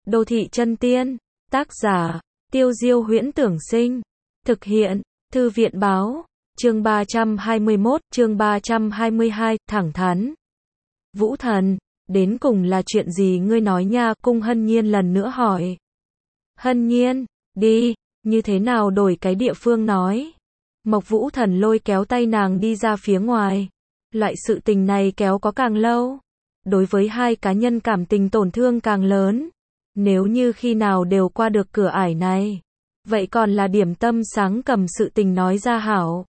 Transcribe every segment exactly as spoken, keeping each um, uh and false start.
Đô thị chân tiên, tác giả, Tiêu Diêu Huyễn Tưởng Sinh, thực hiện, Thư viện Báo, chương ba trăm hai mươi mốt, chương ba trăm hai mươi hai, thẳng thắn. Vũ Thần, đến cùng là chuyện gì ngươi nói nha, Cung Hân Nhiên lần nữa hỏi. Hân Nhiên, đi, như thế nào đổi cái địa phương nói. Mộc Vũ Thần lôi kéo tay nàng đi ra phía ngoài. Loại sự tình này kéo có càng lâu, đối với hai cá nhân cảm tình tổn thương càng lớn. Nếu như khi nào đều qua được cửa ải này, vậy còn là điểm tâm sáng cầm sự tình nói ra hảo.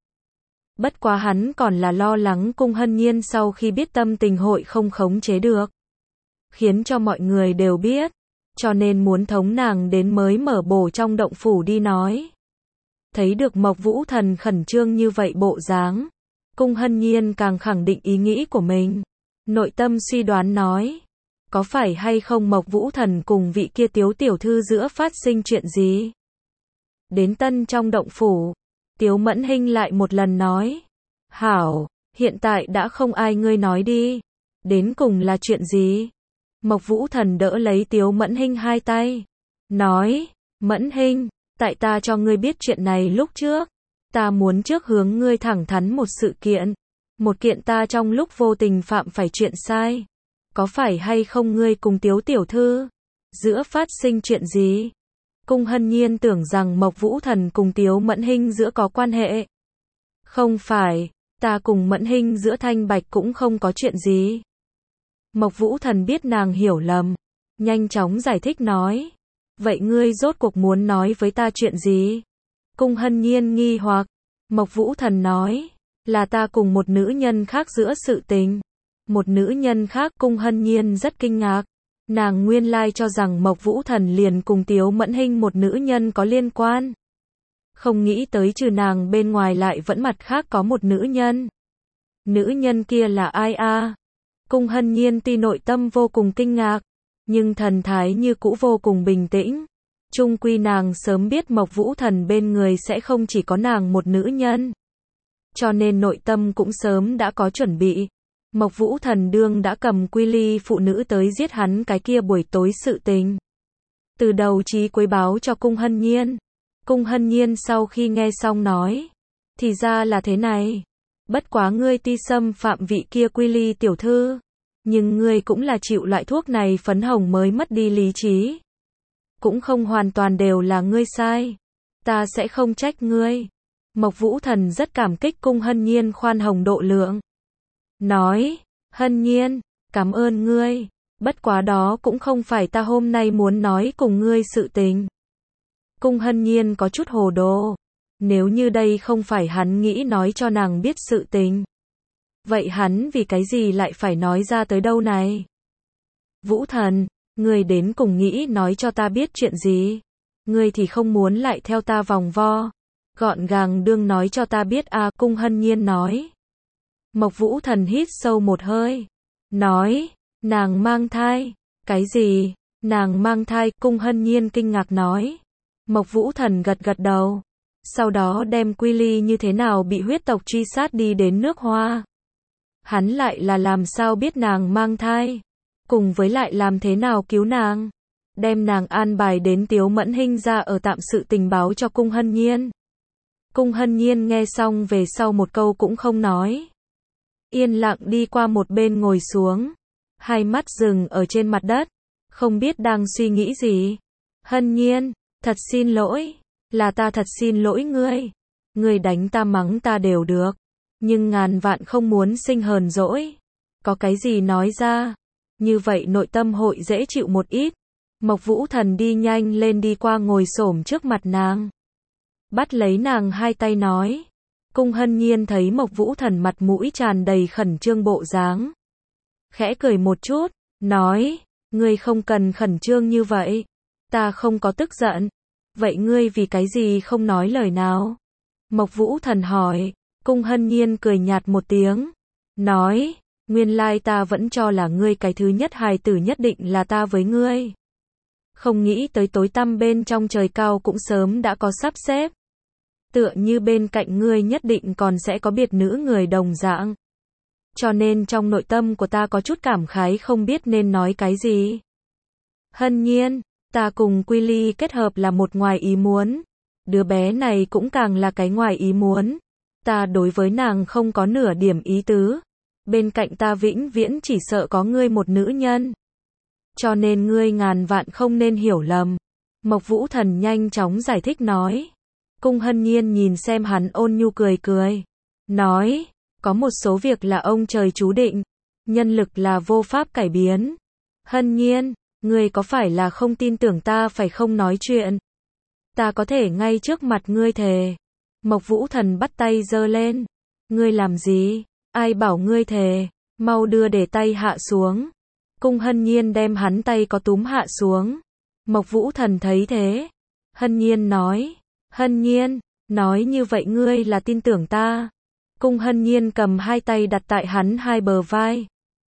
Bất quá hắn còn là lo lắng Cung Hân Nhiên sau khi biết tâm tình hội không khống chế được, khiến cho mọi người đều biết, cho nên muốn thống nàng đến mới mở bổ trong động phủ đi nói. Thấy được Mộc Vũ Thần khẩn trương như vậy bộ dáng, Cung Hân Nhiên càng khẳng định ý nghĩ của mình. Nội tâm suy đoán nói, có phải hay không Mộc Vũ Thần cùng vị kia Tiếu tiểu thư giữa phát sinh chuyện gì? Đến tân trong động phủ, Tiếu Mẫn Hinh lại một lần nói, hảo, hiện tại đã không ai ngươi nói đi, đến cùng là chuyện gì? Mộc Vũ Thần đỡ lấy Tiếu Mẫn Hinh hai tay, nói, Mẫn Hinh, tại ta cho ngươi biết chuyện này lúc trước, ta muốn trước hướng ngươi thẳng thắn một sự kiện, một kiện ta trong lúc vô tình phạm phải chuyện sai. Có phải hay không ngươi cùng Tiếu tiểu thư giữa phát sinh chuyện gì? Cung Hân Nhiên tưởng rằng Mộc Vũ Thần cùng Tiếu Mẫn Hinh giữa có quan hệ. Không phải, ta cùng Mẫn Hinh giữa thanh bạch cũng không có chuyện gì. Mộc Vũ Thần biết nàng hiểu lầm, nhanh chóng giải thích nói, vậy ngươi rốt cuộc muốn nói với ta chuyện gì? Cung Hân Nhiên nghi hoặc, Mộc Vũ Thần nói, là ta cùng một nữ nhân khác giữa sự tình. Một nữ nhân khác? Cung Hân Nhiên rất kinh ngạc, nàng nguyên lai cho rằng Mộc Vũ Thần liền cùng Tiếu Mẫn Hinh một nữ nhân có liên quan. Không nghĩ tới trừ nàng bên ngoài lại vẫn mặt khác có một nữ nhân. Nữ nhân kia là ai a? Cung Hân Nhiên tuy nội tâm vô cùng kinh ngạc, nhưng thần thái như cũ vô cùng bình tĩnh. Chung quy nàng sớm biết Mộc Vũ Thần bên người sẽ không chỉ có nàng một nữ nhân, cho nên nội tâm cũng sớm đã có chuẩn bị. Mộc Vũ Thần đương đã cầm quy ly phụ nữ tới giết hắn cái kia buổi tối sự tình, từ đầu chí cuối báo cho Cung Hân Nhiên. Cung Hân Nhiên sau khi nghe xong nói, thì ra là thế này, bất quá ngươi ti xâm phạm vị kia quy ly tiểu thư, nhưng ngươi cũng là chịu loại thuốc này phấn hồng mới mất đi lý trí. Cũng không hoàn toàn đều là ngươi sai, ta sẽ không trách ngươi. Mộc Vũ Thần rất cảm kích Cung Hân Nhiên khoan hồng độ lượng. Nói, Hân Nhiên, cảm ơn ngươi, bất quá đó cũng không phải ta hôm nay muốn nói cùng ngươi sự tình. Cung Hân Nhiên có chút hồ đồ, nếu như đây không phải hắn nghĩ nói cho nàng biết sự tình, vậy hắn vì cái gì lại phải nói ra tới đâu này? Vũ Thần, ngươi đến cùng nghĩ nói cho ta biết chuyện gì? Ngươi thì không muốn lại theo ta vòng vo, gọn gàng đương nói cho ta biết a. À, Cung Hân Nhiên nói. Mộc Vũ Thần hít sâu một hơi, nói, nàng mang thai. Cái gì? Nàng mang thai? Cung Hân Nhiên kinh ngạc nói. Mộc Vũ Thần gật gật đầu, sau đó đem quy ly như thế nào bị huyết tộc truy sát đi đến nước Hoa. Hắn lại là làm sao biết nàng mang thai, cùng với lại làm thế nào cứu nàng, đem nàng an bài đến Tiếu Mẫn Hinh ra ở tạm sự tình báo cho Cung Hân Nhiên. Cung Hân Nhiên nghe xong về sau một câu cũng không nói, yên lặng đi qua một bên ngồi xuống, hai mắt dừng ở trên mặt đất, không biết đang suy nghĩ gì. Hân Nhiên, thật xin lỗi, là ta thật xin lỗi ngươi, ngươi đánh ta mắng ta đều được, nhưng ngàn vạn không muốn sinh hờn dỗi, có cái gì nói ra, như vậy nội tâm hội dễ chịu một ít. Mộc Vũ Thần đi nhanh lên đi qua ngồi xổm trước mặt nàng, bắt lấy nàng hai tay nói. Cung Hân Nhiên thấy Mộc Vũ Thần mặt mũi tràn đầy khẩn trương bộ dáng, khẽ cười một chút, nói, ngươi không cần khẩn trương như vậy, ta không có tức giận, vậy ngươi vì cái gì không nói lời nào? Mộc Vũ Thần hỏi. Cung Hân Nhiên cười nhạt một tiếng, nói, nguyên lai ta vẫn cho là ngươi cái thứ nhất hài tử nhất định là ta với ngươi, không nghĩ tới tối tăm bên trong trời cao cũng sớm đã có sắp xếp, tựa như bên cạnh ngươi nhất định còn sẽ có biệt nữ người đồng dạng, cho nên trong nội tâm của ta có chút cảm khái không biết nên nói cái gì. Hân Nhiên, Ta cùng Quy Ly kết hợp là một ngoài ý muốn. Đứa bé này cũng càng là cái ngoài ý muốn. Ta đối với nàng không có nửa điểm ý tứ. Bên cạnh ta vĩnh viễn chỉ sợ có ngươi một nữ nhân. Cho nên ngươi ngàn vạn không nên hiểu lầm. Mộc Vũ Thần nhanh chóng giải thích nói. Cung Hân Nhiên nhìn xem hắn ôn nhu cười cười. Nói, có một số việc là ông trời chú định. Nhân lực là vô pháp cải biến. Hân Nhiên, ngươi có phải là không tin tưởng ta phải không nói chuyện? Ta có thể ngay trước mặt ngươi thề. Mộc Vũ Thần bắt tay giơ lên. Ngươi làm gì? Ai bảo ngươi thề? Mau đưa để tay hạ xuống. Cung Hân Nhiên đem hắn tay có túm hạ xuống. Mộc Vũ Thần thấy thế. Hân Nhiên nói. Hân Nhiên, nói như vậy ngươi là tin tưởng ta. Cung Hân Nhiên cầm hai tay đặt tại hắn hai bờ vai.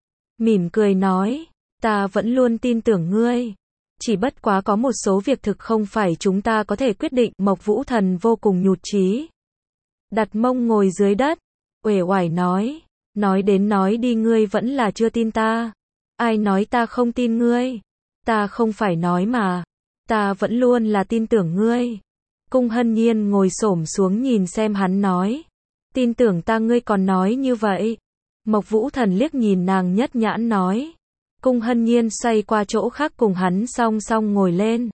Mỉm cười nói. Ta vẫn luôn tin tưởng ngươi. Chỉ bất quá có một số việc thực không phải chúng ta có thể quyết định. Mộc Vũ Thần vô cùng nhụt chí. Đặt mông ngồi dưới đất. Uể oải nói. Nói đến nói đi ngươi vẫn là chưa tin ta. Ai nói ta không tin ngươi? Ta không phải nói mà. Ta vẫn luôn là tin tưởng ngươi. Cung Hân Nhiên ngồi xổm xuống nhìn xem hắn nói. Tin tưởng ta ngươi còn nói như vậy. Mộc Vũ Thần liếc nhìn nàng nhất nhãn nói. Cung Hân Nhiên xoay qua chỗ khác cùng hắn song song ngồi lên.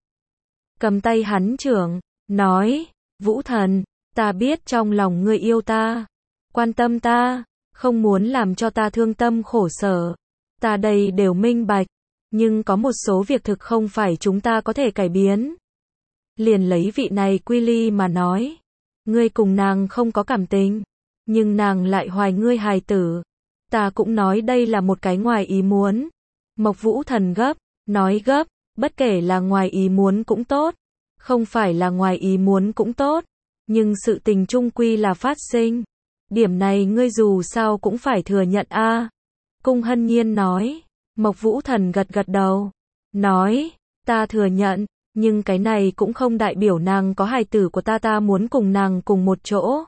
Cầm tay hắn trưởng, nói. Vũ Thần, ta biết trong lòng ngươi yêu ta. Quan tâm ta, không muốn làm cho ta thương tâm khổ sở. Ta đây đều minh bạch. Nhưng có một số việc thực không phải chúng ta có thể cải biến. Liền lấy vị này Quy Ly mà nói. Ngươi cùng nàng không có cảm tình. Nhưng nàng lại hoài ngươi hài tử. Ta cũng nói đây là một cái ngoài ý muốn. Mộc Vũ Thần gấp, nói gấp, bất kể là ngoài ý muốn cũng tốt. Không phải là ngoài ý muốn cũng tốt. Nhưng sự tình chung quy là phát sinh. Điểm này ngươi dù sao cũng phải thừa nhận a. Cung Hân Nhiên nói. Mộc Vũ Thần gật gật đầu. Nói, ta thừa nhận, nhưng cái này cũng không đại biểu nàng có hài tử của ta ta muốn cùng nàng cùng một chỗ.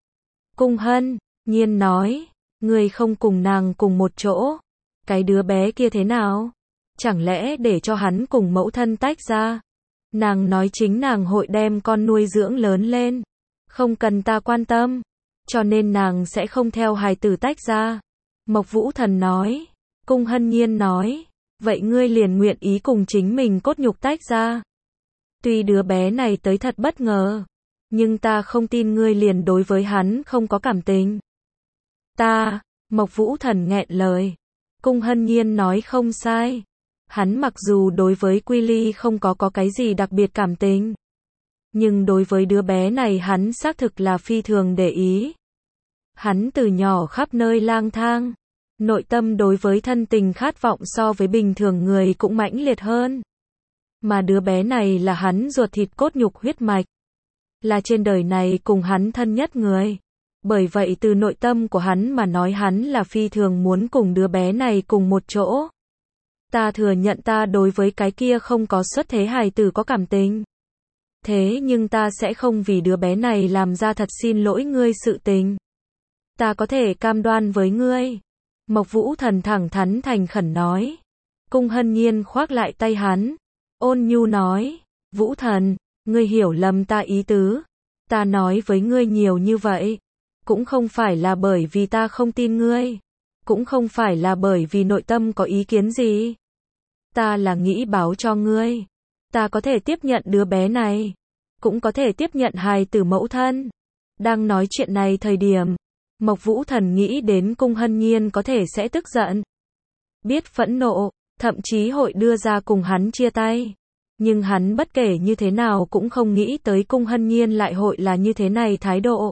Cung Hân Nhiên nói, ngươi không cùng nàng cùng một chỗ. Cái đứa bé kia thế nào? Chẳng lẽ để cho hắn cùng mẫu thân tách ra? Nàng nói chính nàng hội đem con nuôi dưỡng lớn lên. Không cần ta quan tâm. Cho nên nàng sẽ không theo hài tử tách ra. Mộc Vũ Thần nói. Cung Hân Nhiên nói. Vậy ngươi liền nguyện ý cùng chính mình cốt nhục tách ra. Tuy đứa bé này tới thật bất ngờ. Nhưng ta không tin ngươi liền đối với hắn không có cảm tình. Ta, Mộc Vũ Thần nghẹn lời. Cung Hân Nhiên nói không sai. Hắn mặc dù đối với Quy Ly không có có cái gì đặc biệt cảm tình. Nhưng đối với đứa bé này hắn xác thực là phi thường để ý. Hắn từ nhỏ khắp nơi lang thang. Nội tâm đối với thân tình khát vọng so với bình thường người cũng mãnh liệt hơn. Mà đứa bé này là hắn ruột thịt cốt nhục huyết mạch. Là trên đời này cùng hắn thân nhất người. Bởi vậy từ nội tâm của hắn mà nói hắn là phi thường muốn cùng đứa bé này cùng một chỗ. Ta thừa nhận ta đối với cái kia không có xuất thế hài tử có cảm tình. Thế nhưng ta sẽ không vì đứa bé này làm ra thật xin lỗi ngươi sự tình. Ta có thể cam đoan với ngươi. Mộc Vũ Thần thẳng thắn thành khẩn nói. Cung Hân Nhiên khoác lại tay hắn. Ôn nhu nói. Vũ Thần, ngươi hiểu lầm ta ý tứ. Ta nói với ngươi nhiều như vậy. Cũng không phải là bởi vì ta không tin ngươi. Cũng không phải là bởi vì nội tâm có ý kiến gì. Ta là nghĩ báo cho ngươi. Ta có thể tiếp nhận đứa bé này. Cũng có thể tiếp nhận hài tử mẫu thân. Đang nói chuyện này thời điểm. Mộc Vũ Thần nghĩ đến Cung Hân Nhiên có thể sẽ tức giận. Biết phẫn nộ. Thậm chí hội đưa ra cùng hắn chia tay. Nhưng hắn bất kể như thế nào cũng không nghĩ tới Cung Hân Nhiên lại hội là như thế này thái độ.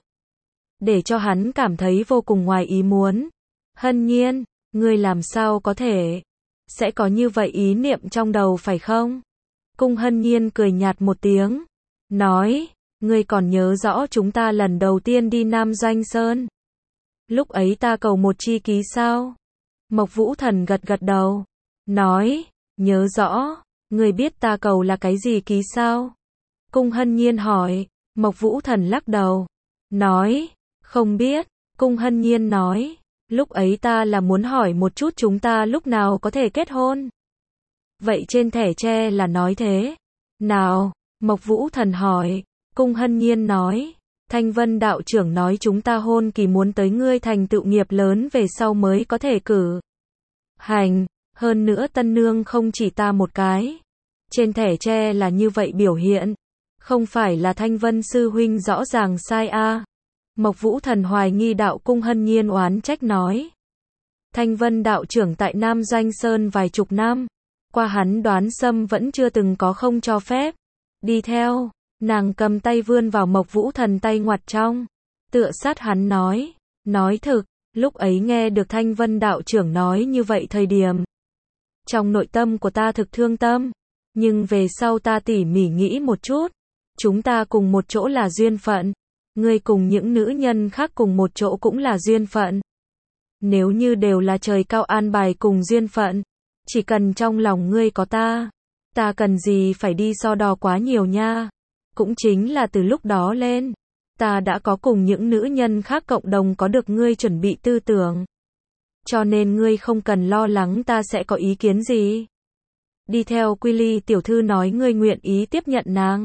Để cho hắn cảm thấy vô cùng ngoài ý muốn. Hân Nhiên, ngươi làm sao có thể sẽ có như vậy ý niệm trong đầu phải không? Cung Hân Nhiên cười nhạt một tiếng. Nói, ngươi còn nhớ rõ chúng ta lần đầu tiên đi Nam Doanh Sơn. Lúc ấy ta cầu một chi ký sao? Mộc Vũ Thần gật gật đầu. Nói, nhớ rõ, ngươi biết ta cầu là cái gì ký sao? Cung Hân Nhiên hỏi. Mộc Vũ Thần lắc đầu. Nói, không biết. Cung Hân Nhiên nói, lúc ấy ta là muốn hỏi một chút chúng ta lúc nào có thể kết hôn. Vậy trên thẻ tre là nói thế. Nào? Mộc Vũ Thần hỏi. Cung Hân Nhiên nói. Thanh Vân đạo trưởng nói chúng ta hôn kỳ muốn tới ngươi thành tựu nghiệp lớn về sau mới có thể cử hành, hơn nữa tân nương không chỉ ta một cái. Trên thẻ tre là như vậy biểu hiện, không phải là Thanh Vân sư huynh rõ ràng sai a. À. Mộc Vũ Thần hoài nghi đạo. Cung Hân Nhiên oán trách nói. Thanh Vân đạo trưởng tại Nam Doanh Sơn vài chục năm, qua hắn đoán xâm vẫn chưa từng có không cho phép. Đi theo, nàng cầm tay vươn vào Mộc Vũ Thần tay ngoặt trong, tựa sát hắn nói, nói thực, lúc ấy nghe được Thanh Vân đạo trưởng nói như vậy thời điểm, trong nội tâm của ta thực thương tâm, nhưng về sau ta tỉ mỉ nghĩ một chút, chúng ta cùng một chỗ là duyên phận, ngươi cùng những nữ nhân khác cùng một chỗ cũng là duyên phận. Nếu như đều là trời cao an bài cùng duyên phận, chỉ cần trong lòng ngươi có ta, ta cần gì phải đi so đo quá nhiều nha. Cũng chính là từ lúc đó lên, ta đã có cùng những nữ nhân khác cộng đồng có được ngươi chuẩn bị tư tưởng. Cho nên ngươi không cần lo lắng ta sẽ có ý kiến gì. Đi theo Quy Ly tiểu thư nói ngươi nguyện ý tiếp nhận nàng.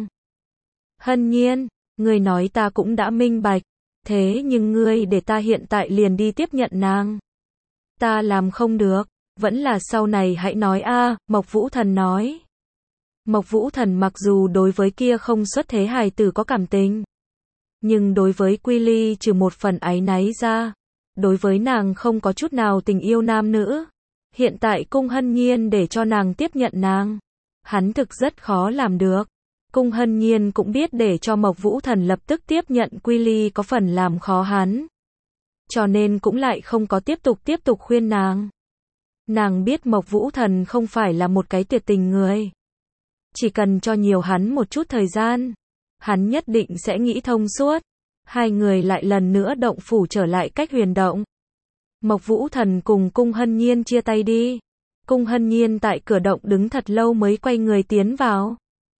Hân Nhiên, ngươi nói ta cũng đã minh bạch, thế nhưng ngươi để ta hiện tại liền đi tiếp nhận nàng. Ta làm không được, vẫn là sau này hãy nói a. À, Mộc Vũ Thần nói. Mộc Vũ Thần mặc dù đối với kia không xuất thế hài tử có cảm tình, nhưng đối với Quy Ly trừ một phần áy náy ra, đối với nàng không có chút nào tình yêu nam nữ. Hiện tại Cung Hân Nhiên để cho nàng tiếp nhận nàng, hắn thực rất khó làm được. Cung Hân Nhiên cũng biết để cho Mộc Vũ Thần lập tức tiếp nhận Quy Ly có phần làm khó hắn, cho nên cũng lại không có tiếp tục tiếp tục khuyên nàng. Nàng biết Mộc Vũ Thần không phải là một cái tuyệt tình người, chỉ cần cho nhiều hắn một chút thời gian, hắn nhất định sẽ nghĩ thông suốt. Hai người lại lần nữa động phủ trở lại cách huyền động. Mộc Vũ Thần cùng Cung Hân Nhiên chia tay đi. Cung Hân Nhiên tại cửa động đứng thật lâu mới quay người tiến vào.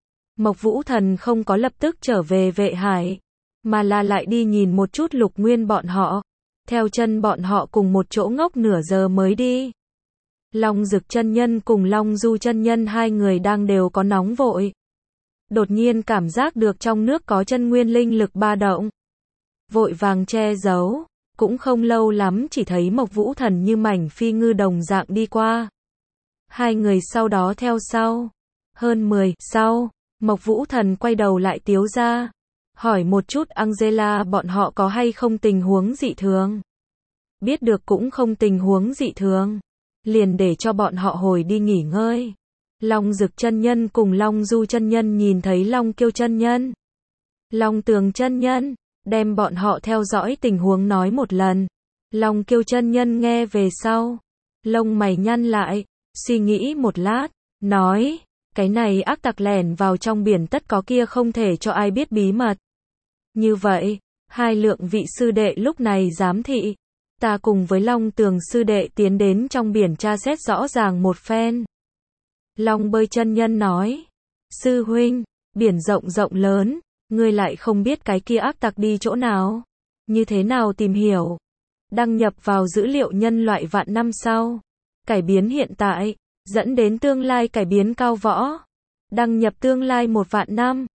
Mộc Vũ Thần không có lập tức trở về Vệ Hải, mà là lại đi nhìn một chút Lục Nguyên bọn họ, theo chân bọn họ cùng một chỗ ngốc nửa giờ mới đi. Long Dực chân nhân cùng Long Du chân nhân hai người đang đều có nóng vội. Đột nhiên cảm giác được trong nước có chân nguyên linh lực ba động. Vội vàng che giấu, cũng không lâu lắm chỉ thấy Mộc Vũ Thần như mảnh phi ngư đồng dạng đi qua. Hai người sau đó theo sau. Hơn mười sau, Mộc Vũ Thần quay đầu lại Tiếu ra, hỏi một chút Angela bọn họ có hay không tình huống dị thường. Biết được cũng không tình huống dị thường, liền để cho bọn họ hồi đi nghỉ ngơi. Long Dực chân nhân cùng Long Du chân nhân nhìn thấy Long Kiêu chân nhân, Long Tường chân nhân, đem bọn họ theo dõi tình huống nói một lần. Long Kiêu chân nhân nghe về sau, lông mày nhăn lại, suy nghĩ một lát, nói, cái này ác tặc lẻn vào trong biển tất có kia không thể cho ai biết bí mật. Như vậy, hai lượng vị sư đệ lúc này giám thị, ta cùng với Long Tường sư đệ tiến đến trong biển tra xét rõ ràng một phen. Long Bơi chân nhân nói, sư huynh, biển rộng rộng lớn, ngươi lại không biết cái kia ác tặc đi chỗ nào, như thế nào tìm hiểu. Đăng nhập vào dữ liệu nhân loại vạn năm sau, cải biến hiện tại, dẫn đến tương lai cải biến cao võ. Đăng nhập tương lai một vạn năm.